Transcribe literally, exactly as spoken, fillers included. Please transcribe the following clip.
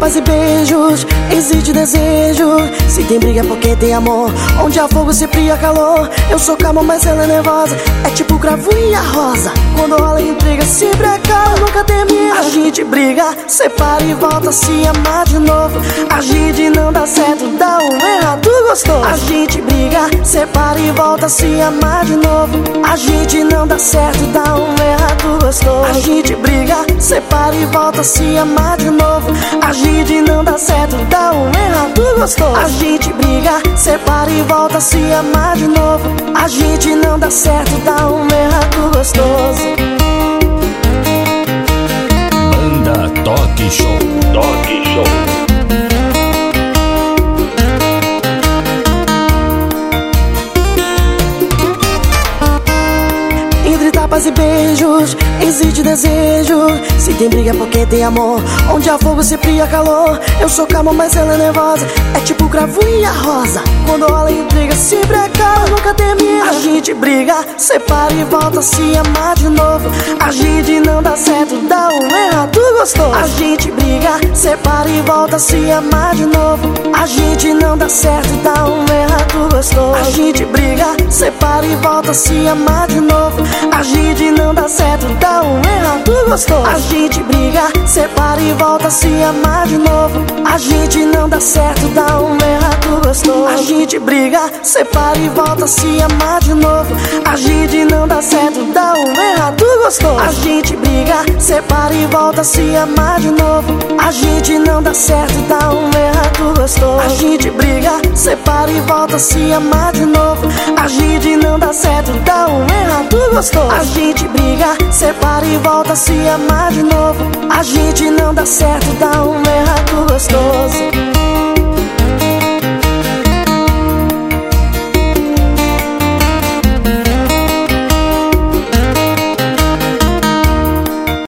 tapas e beijos, existe desejo. Se tem briga é porque tem amor. Onde há fogo sempre há calor. Eu sou calma, mas ela é nervosa. É tipo o cravo e a rosa. Quando rola intriga sempre acaba, nunca termina. A gente briga, separa e volta a se amar de novo. A gente não dá certo, dá um errado gostoso. A gente briga, separa e volta a se amar de novo. A gente não dá certo, dá um errado gostoso. A gente briga, separa e volta a se amar de novo. A gente não dá certo, dá um errado gostoso. A gente briga, separa e volta a se amar de novo. A gente não dá certo, dá um errado gostoso. Banda Toque Show. Toque Show. Tapas e beijos, existe desejo. Se tem briga é porque tem amor. Onde há fogo sempre há calor. Eu sou calma, mas ela é nervosa. É tipo o cravo e a rosa. Quando rola intriga sempre acaba, nunca termina. A gente briga, separa e volta a se amar de novo. A gente não dá certo, dá um errado gostoso. A gente briga, separa e volta a se amar de novo. A gente não dá certo, dá um errado gostoso. A gente briga, separa e volta a se amar de novo. A gente não dá certo, dá um errado gostoso. A gente briga, separa e volta a se amar de novo. A gente não dá certo, dá um errado gostoso. A gente briga, separa e volta a se amar de novo. A gente não dá certo, dá um errado gostoso. A gente briga, separa e volta a se amar de novo. A gente não dá certo, dá um errado gostoso. A gente briga, separa e volta a se amar de novo. A gente não dá certo, dá um errado gostoso. A gente briga, separa e volta a se amar de novo. A gente não dá certo, dá um errado gostoso.